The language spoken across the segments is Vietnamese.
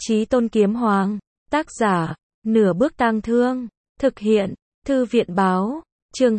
Chí Tôn Kiếm Hoàng, tác giả, Nửa Bước Tang Thương, thực hiện, Thư viện báo, chương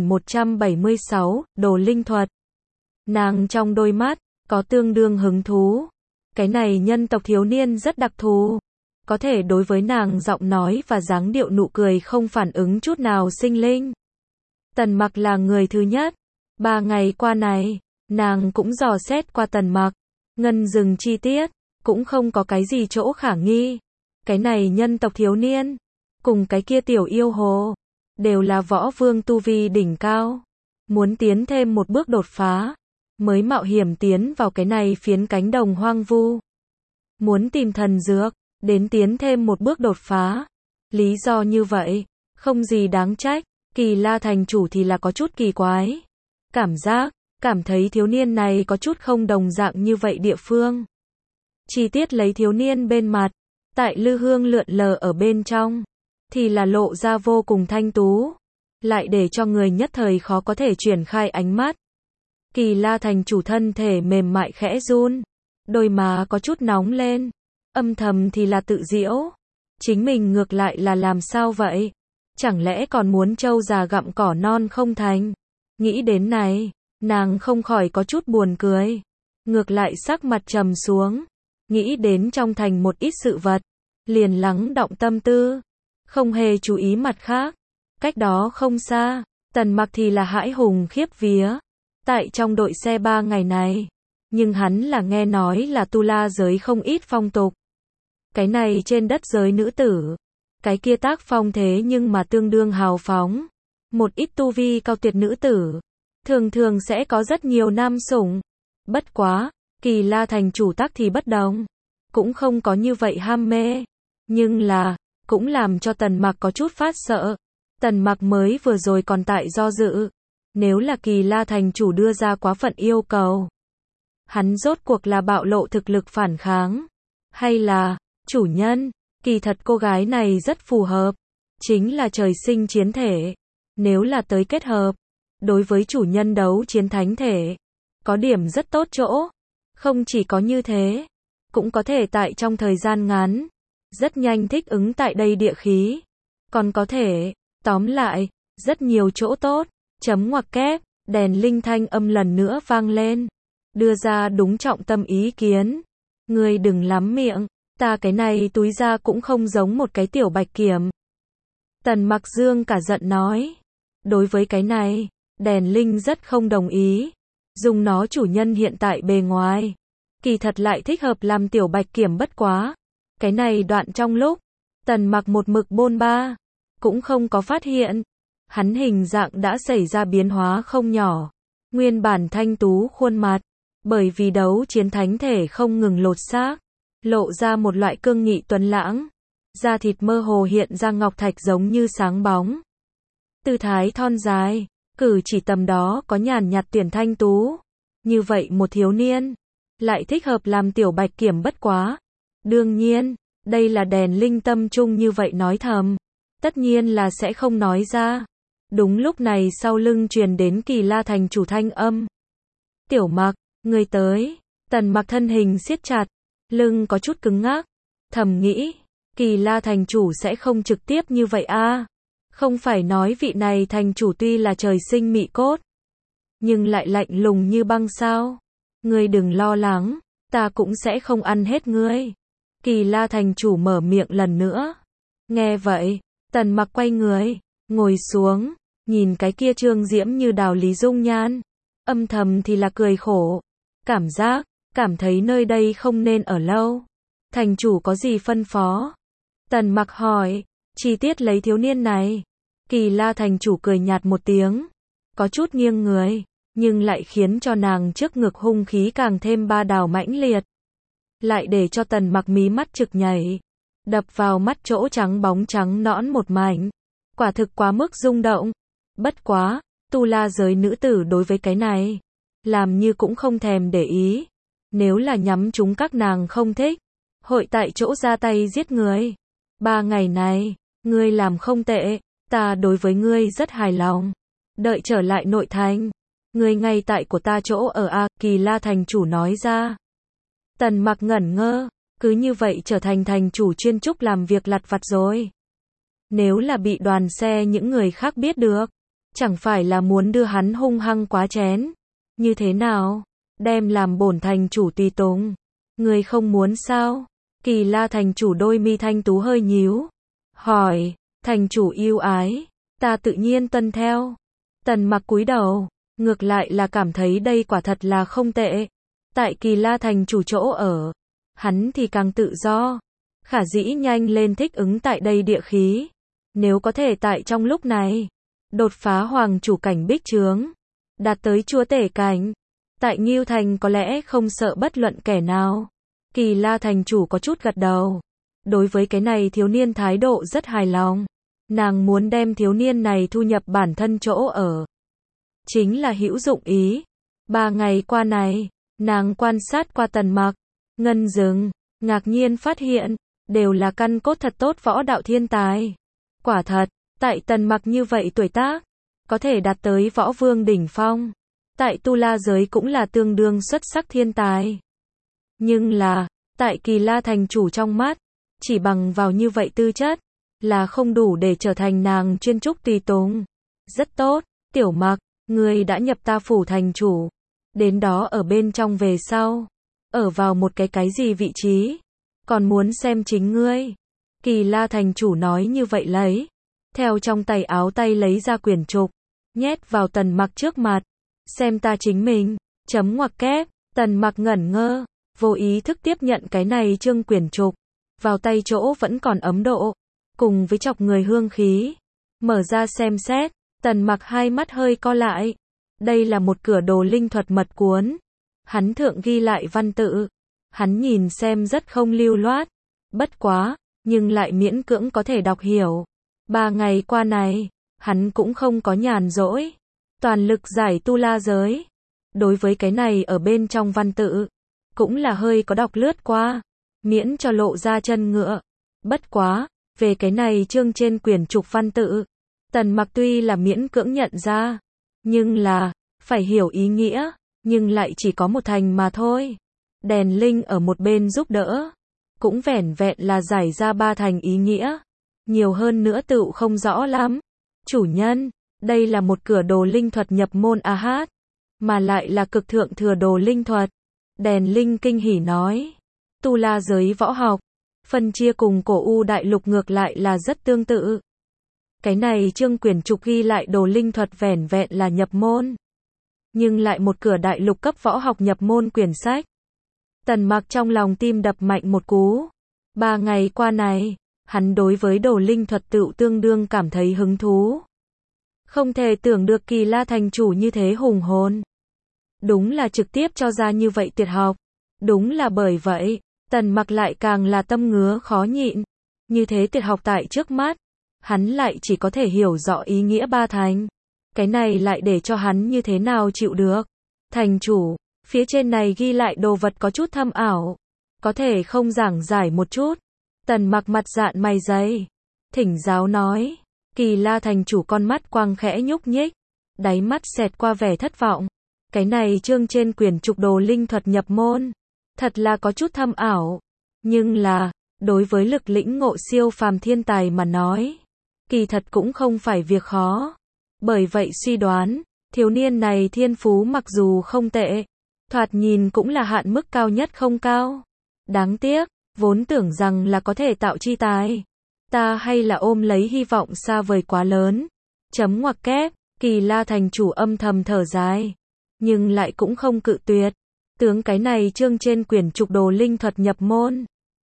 2176, Đồ Linh Thuật. Nàng trong đôi mắt, có tương đương hứng thú. Cái này nhân tộc thiếu niên rất đặc thù. Có thể đối với nàng giọng nói và dáng điệu nụ cười không phản ứng chút nào sinh linh. Tần Mặc là người thứ nhất. 3 ngày qua này, nàng cũng dò xét qua Tần Mặc. Ngân dừng chi tiết, cũng không có cái gì chỗ khả nghi. Cái này nhân tộc thiếu niên, cùng cái kia tiểu yêu hồ, đều là võ vương tu vi đỉnh cao. Muốn tiến thêm một bước đột phá, mới mạo hiểm tiến vào cái này phiến cánh đồng hoang vu. Muốn tìm thần dược, đến tiến thêm một bước đột phá. Lý do như vậy, không gì đáng trách. Kỳ La thành chủ thì là có chút kỳ quái. Cảm thấy thiếu niên này có chút không đồng dạng như vậy địa phương. Chi tiết lấy thiếu niên bên mặt, tại lư hương lượn lờ ở bên trong, thì là lộ ra vô cùng thanh tú, lại để cho người nhất thời khó có thể triển khai ánh mắt. Kỳ La thành chủ thân thể mềm mại khẽ run, đôi má có chút nóng lên, âm thầm thì là tự giễu. Chính mình ngược lại là làm sao vậy? Chẳng lẽ còn muốn trâu già gặm cỏ non không thành? Nghĩ đến này, nàng không khỏi có chút buồn cười. Ngược lại sắc mặt trầm xuống, nghĩ đến trong thành một ít sự vật, liền lắng động tâm tư, không hề chú ý mặt khác. Cách đó không xa, Tần Mặc thì là hãi hùng khiếp vía. Tại trong đội xe 3 ngày này, nhưng hắn là nghe nói là Tu La giới không ít phong tục. Cái này trên đất giới nữ tử, cái kia tác phong thế nhưng mà tương đương hào phóng. Một ít tu vi cao tuyệt nữ tử, thường sẽ có rất nhiều nam sủng. Bất quá, Kỳ La thành chủ tác thì bất đồng, cũng không có như vậy ham mê. Nhưng là, cũng làm cho Tần Mặc có chút phát sợ. Tần Mặc mới vừa rồi còn tại do dự. Nếu là Kỳ La thành chủ đưa ra quá phận yêu cầu, hắn rốt cuộc là bạo lộ thực lực phản kháng, hay là, chủ nhân, kỳ thật cô gái này rất phù hợp, chính là trời sinh chiến thể. Nếu là tới kết hợp, đối với chủ nhân đấu chiến thánh thể, có điểm rất tốt chỗ. Không chỉ có như thế, cũng có thể tại trong thời gian ngắn, rất nhanh thích ứng tại đây địa khí. Còn có thể, tóm lại, rất nhiều chỗ tốt. Chấm ngoặc kép, đèn linh thanh âm lần nữa vang lên. Đưa ra đúng trọng tâm ý kiến. Ngươi đừng lắm miệng, ta cái này túi ra cũng không giống một cái tiểu bạch kiểm. Tần Mặc dương cả giận nói. Đối với cái này, đèn linh rất không đồng ý. Dùng nó chủ nhân hiện tại bề ngoài, kỳ thật lại thích hợp làm tiểu bạch kiểm bất quá. Cái này đoạn trong lúc, Tần Mặc một mực bôn ba, cũng không có phát hiện. Hắn hình dạng đã xảy ra biến hóa không nhỏ. Nguyên bản thanh tú khuôn mặt, bởi vì đấu chiến thánh thể không ngừng lột xác, lộ ra một loại cương nghị tuấn lãng. Da thịt mơ hồ hiện ra ngọc thạch giống như sáng bóng. Tư thái thon dài, cử chỉ tầm đó có nhàn nhạt tuyển thanh tú. Như vậy một thiếu niên, lại thích hợp làm tiểu bạch kiểm bất quá. Đương nhiên, đây là đèn linh tâm trung như vậy nói thầm. Tất nhiên là sẽ không nói ra. Đúng lúc này sau lưng truyền đến Kỳ La thành chủ thanh âm. Tiểu Mặc, người tới. Tần Mặc thân hình siết chặt, lưng có chút cứng ngắc. Thầm nghĩ, Kỳ La thành chủ sẽ không trực tiếp như vậy a. Không phải nói vị này thành chủ tuy là trời sinh mị cốt, nhưng lại lạnh lùng như băng sao. Ngươi đừng lo lắng, ta cũng sẽ không ăn hết ngươi. Kỳ La thành chủ mở miệng lần nữa. Nghe vậy, Tần Mặc quay người, ngồi xuống, nhìn cái kia trương diễm như đào lý dung nhan. Âm thầm thì là cười khổ. Cảm thấy nơi đây không nên ở lâu. Thành chủ có gì phân phó? Tần Mặc hỏi, chi tiết lấy thiếu niên này. Kỳ La thành chủ cười nhạt một tiếng, có chút nghiêng người, nhưng lại khiến cho nàng trước ngực hung khí càng thêm ba đào mãnh liệt. Lại để cho Tần Mặc mí mắt trực nhảy, đập vào mắt chỗ trắng bóng trắng nõn một mảnh. Quả thực quá mức rung động. Bất quá, Tu La giới nữ tử đối với cái này, làm như cũng không thèm để ý. Nếu là nhắm chúng các nàng không thích, hội tại chỗ ra tay giết người. 3 ngày này, ngươi làm không tệ, ta đối với ngươi rất hài lòng. Đợi trở lại nội thành, ngươi ngay tại của ta chỗ ở a. Kỳ La thành chủ nói ra. Tần Mặc ngẩn ngơ, cứ như vậy trở thành thành chủ chuyên trúc làm việc lặt vặt rồi. Nếu là bị đoàn xe những người khác biết được, chẳng phải là muốn đưa hắn hung hăng quá chén. Như thế nào? Đem làm bổn thành chủ tùy tùng. Người không muốn sao? Kỳ La thành chủ đôi mi thanh tú hơi nhíu. Hỏi, thành chủ yêu ái, ta tự nhiên tuân theo. Tần Mặc cúi đầu, ngược lại là cảm thấy đây quả thật là không tệ. Tại Kỳ La thành chủ chỗ ở, hắn thì càng tự do. Khả dĩ nhanh lên thích ứng tại đây địa khí. Nếu có thể tại trong lúc này, đột phá hoàng chủ cảnh bích trướng, đạt tới chúa tể cảnh, tại Ngưu Thành có lẽ không sợ bất luận kẻ nào. Kỳ La thành chủ có chút gật đầu. Đối với cái này thiếu niên thái độ rất hài lòng. Nàng muốn đem thiếu niên này thu nhập bản thân chỗ ở. Chính là hữu dụng ý. 3 ngày qua này, nàng quan sát qua Tần Mặc, Ngân Dừng, ngạc nhiên phát hiện, đều là căn cốt thật tốt võ đạo thiên tài. Quả thật, tại Tần Mặc như vậy tuổi tác, có thể đạt tới võ vương đỉnh phong. Tại Tu La giới cũng là tương đương xuất sắc thiên tài. Nhưng là, tại Kỳ La thành chủ trong mắt, chỉ bằng vào như vậy tư chất, là không đủ để trở thành nàng chuyên trúc tùy tùng. Rất tốt, Tiểu Mặc, ngươi đã nhập ta phủ thành chủ. Đến đó ở bên trong về sau. Ở vào một cái gì vị trí? Còn muốn xem chính ngươi. Kỳ La thành chủ nói như vậy lấy. Theo trong tay áo tay lấy ra quyển trục. Nhét vào Tần Mặc trước mặt. Xem ta chính mình. Chấm ngoặc kép. Tần Mặc ngẩn ngơ. Vô ý thức tiếp nhận cái này chương quyển trục. Vào tay chỗ vẫn còn ấm độ. Cùng với chọc người hương khí. Mở ra xem xét. Tần Mặc hai mắt hơi co lại. Đây là một cửa đồ linh thuật mật cuốn. Hắn thượng ghi lại văn tự. Hắn nhìn xem rất không lưu loát. Bất quá, nhưng lại miễn cưỡng có thể đọc hiểu. 3 ngày qua này, hắn cũng không có nhàn rỗi. Toàn lực giải Tu La giới. Đối với cái này ở bên trong văn tự, cũng là hơi có đọc lướt qua. Miễn cho lộ ra chân ngựa. Bất quá, về cái này chương trên quyển trục văn tự. Tần Mặc tuy là miễn cưỡng nhận ra. Nhưng là, phải hiểu ý nghĩa. Nhưng lại chỉ có một thành mà thôi. Đèn linh ở một bên giúp đỡ. Cũng vẻn vẹn là giải ra 3 thành ý nghĩa. Nhiều hơn nữa tựu không rõ lắm. Chủ nhân, đây là một cửa đồ linh thuật nhập môn hát. Mà lại là cực thượng thừa đồ linh thuật. Đèn linh kinh hỉ nói. Tu La giới võ học. Phân chia cùng cổ U đại lục ngược lại là rất tương tự. Cái này chương quyển trục ghi lại đồ linh thuật vẻn vẹn là nhập môn. Nhưng lại một cửa đại lục cấp võ học nhập môn quyển sách. Tần Mặc trong lòng tim đập mạnh một cú. 3 ngày qua này, hắn đối với đồ linh thuật tựu tương đương cảm thấy hứng thú. Không thể tưởng được Kỳ La thành chủ như thế hùng hồn. Đúng là trực tiếp cho ra như vậy tuyệt học. Đúng là bởi vậy, Tần Mặc lại càng là tâm ngứa khó nhịn. Như thế tuyệt học tại trước mắt, hắn lại chỉ có thể hiểu rõ ý nghĩa 3 thành. Cái này lại để cho hắn như thế nào chịu được. Thành chủ, phía trên này ghi lại đồ vật có chút thâm ảo. Có thể không giảng giải một chút. Tần Mặc mặt dạn mày dày. Thỉnh giáo nói. Kỳ La thành chủ con mắt quang khẽ nhúc nhích. Đáy mắt xẹt qua vẻ thất vọng. Cái này chương trên quyển trục đồ linh thuật nhập môn. Thật là có chút thâm ảo. Nhưng là, đối với lực lĩnh ngộ siêu phàm thiên tài mà nói. Kỳ thật cũng không phải việc khó. Bởi vậy suy đoán, thiếu niên này thiên phú mặc dù không tệ, thoạt nhìn cũng là hạn mức cao nhất không cao. Đáng tiếc, vốn tưởng rằng là có thể tạo chi tài. Ta hay là ôm lấy hy vọng xa vời quá lớn. Chấm ngoặc kép, Kỳ La thành chủ âm thầm thở dài. Nhưng lại cũng không cự tuyệt. Tướng cái này chương trên quyển trục đồ linh thuật nhập môn.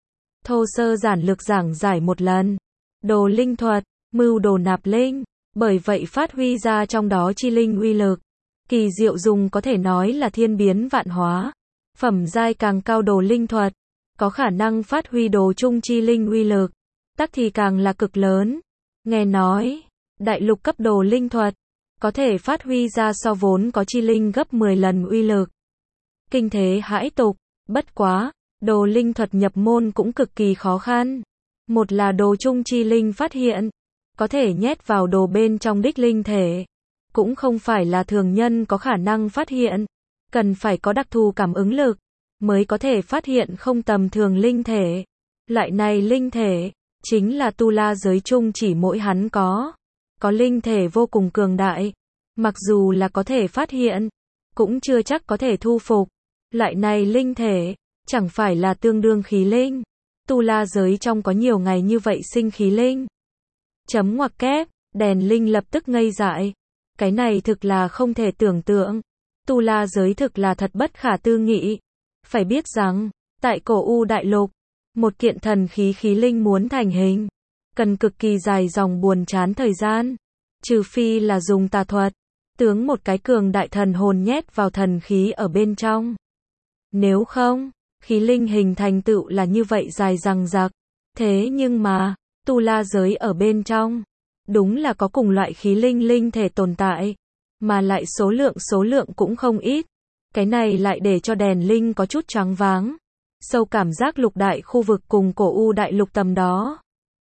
Thô sơ giản lược giảng giải một lần. Đồ linh thuật, mưu đồ nạp linh. Bởi vậy phát huy ra trong đó chi linh uy lực. Kỳ diệu dùng có thể nói là thiên biến vạn hóa. Phẩm giai càng cao đồ linh thuật, có khả năng phát huy đồ trung chi linh uy lực. Tắc thì càng là cực lớn. Nghe nói, đại lục cấp đồ linh thuật, có thể phát huy ra so vốn có chi linh gấp 10 lần uy lực. Kinh thế hãi tục, bất quá, đồ linh thuật nhập môn cũng cực kỳ khó khăn. Một là đồ trung chi linh phát hiện. Có thể nhét vào đồ bên trong đích linh thể. Cũng không phải là thường nhân có khả năng phát hiện. Cần phải có đặc thù cảm ứng lực. mới có thể phát hiện không tầm thường linh thể. Loại này linh thể, chính là tu la giới chung chỉ mỗi hắn có linh thể vô cùng cường đại. Mặc dù là có thể phát hiện, cũng chưa chắc có thể thu phục. Loại này linh thể, chẳng phải là tương đương khí linh. Tu la giới trong có nhiều ngày như vậy sinh khí linh. Chấm ngoặc kép, đèn linh lập tức ngây dại. Cái này thực là không thể tưởng tượng. Tu la giới thực là thật bất khả tư nghị. Phải biết rằng, tại cổ U đại lục, một kiện thần khí khí linh muốn thành hình, cần cực kỳ dài dòng buồn chán thời gian. Trừ phi là dùng tà thuật, tướng một cái cường đại thần hồn nhét vào thần khí ở bên trong. Nếu không, khí linh hình thành tựu là như vậy dài dằng dặc. Thế nhưng mà, tu la giới ở bên trong, đúng là có cùng loại khí linh linh thể tồn tại, mà lại số lượng cũng không ít. Cái này lại để cho đèn linh có chút choáng váng. Sâu cảm giác lục đại khu vực cùng cổ U đại lục tầm đó.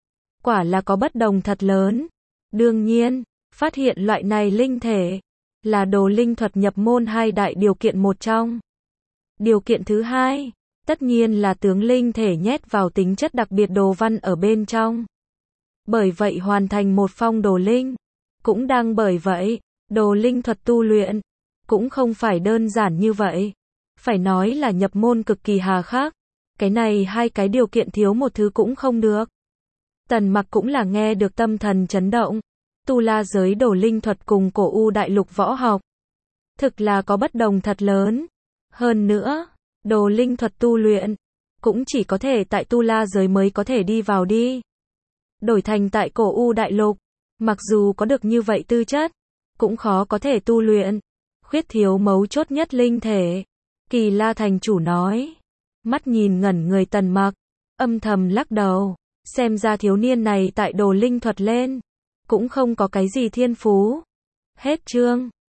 Quả là có bất đồng thật lớn. Đương nhiên, phát hiện loại này linh thể, là đồ linh thuật nhập môn 2 đại điều kiện một trong. Điều kiện thứ hai, tất nhiên là tướng linh thể nhét vào tính chất đặc biệt đồ văn ở bên trong. Bởi vậy hoàn thành một phong đồ linh. Cũng đang bởi vậy, đồ linh thuật tu luyện, cũng không phải đơn giản như vậy. Phải nói là nhập môn cực kỳ hà khắc. Cái này 2 cái điều kiện thiếu một thứ cũng không được. Tần Mặc cũng là nghe được tâm thần chấn động. Tu la giới đồ linh thuật cùng cổ U đại lục võ học, thực là có bất đồng thật lớn. Hơn nữa, đồ linh thuật tu luyện, cũng chỉ có thể tại tu la giới mới có thể đi vào đi. Đổi thành tại cổ U đại lục, mặc dù có được như vậy tư chất, cũng khó có thể tu luyện. Khuyết thiếu mấu chốt nhất linh thể. Kỳ La thành chủ nói. Mắt nhìn ngẩn người Tần Mặc, âm thầm lắc đầu. Xem ra thiếu niên này tại đồ linh thuật lên, cũng không có cái gì thiên phú. Hết chương.